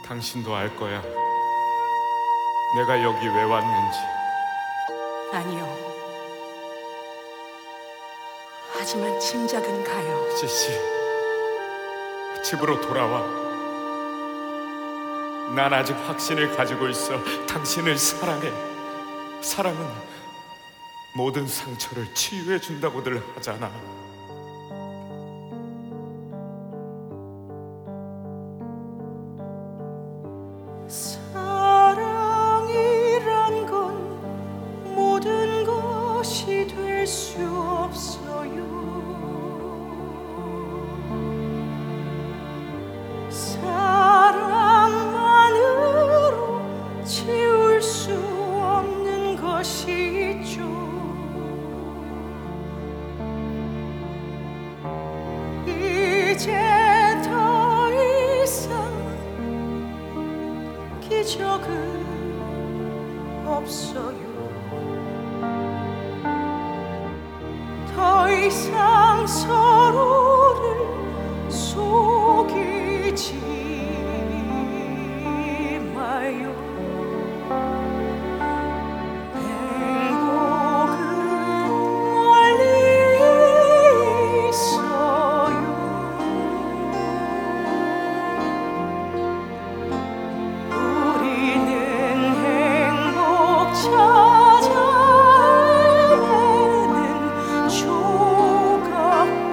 당신도 알 거야. 내가 여기 왜 왔는지. 아니요. 하지만 짐작은 가요. 지시, 집으로 돌아와. 난 아직 확신을 가지고 있어. 당신을 사랑해. 사랑은 모든 상처를 치유해 준다고들 하잖아. 사랑이란 건 모든 것이 될 수 없어요. 사랑만으로 채울 수 없는 것이 있죠. 이제 더 이상 기적은 없어요. 더 이상 서로를 속이지 마요. 행복은 멀리 있어요. 우리는 행복 찾아 헤매는 조각배,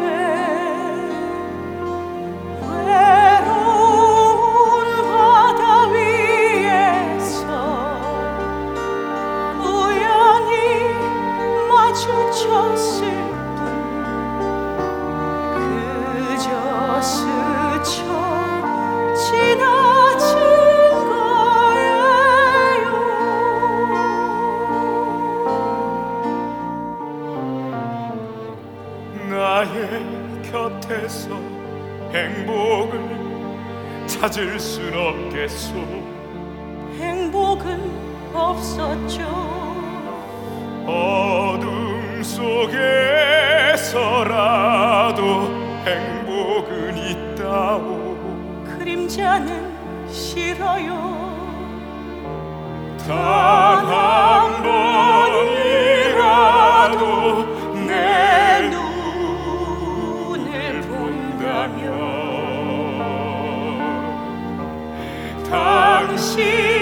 외로운 바다 위에서 우연히 마주쳤을 뿐, 그저 스쳐 지나친 거예요. 나의 곁에서 행복을 찾을 순 없겠소. 행복은 없었죠. 어둠 속에서라도 행복은 있다오. 그림자는 싫어요. 단 한 번이라도 내 눈을 본다면 당신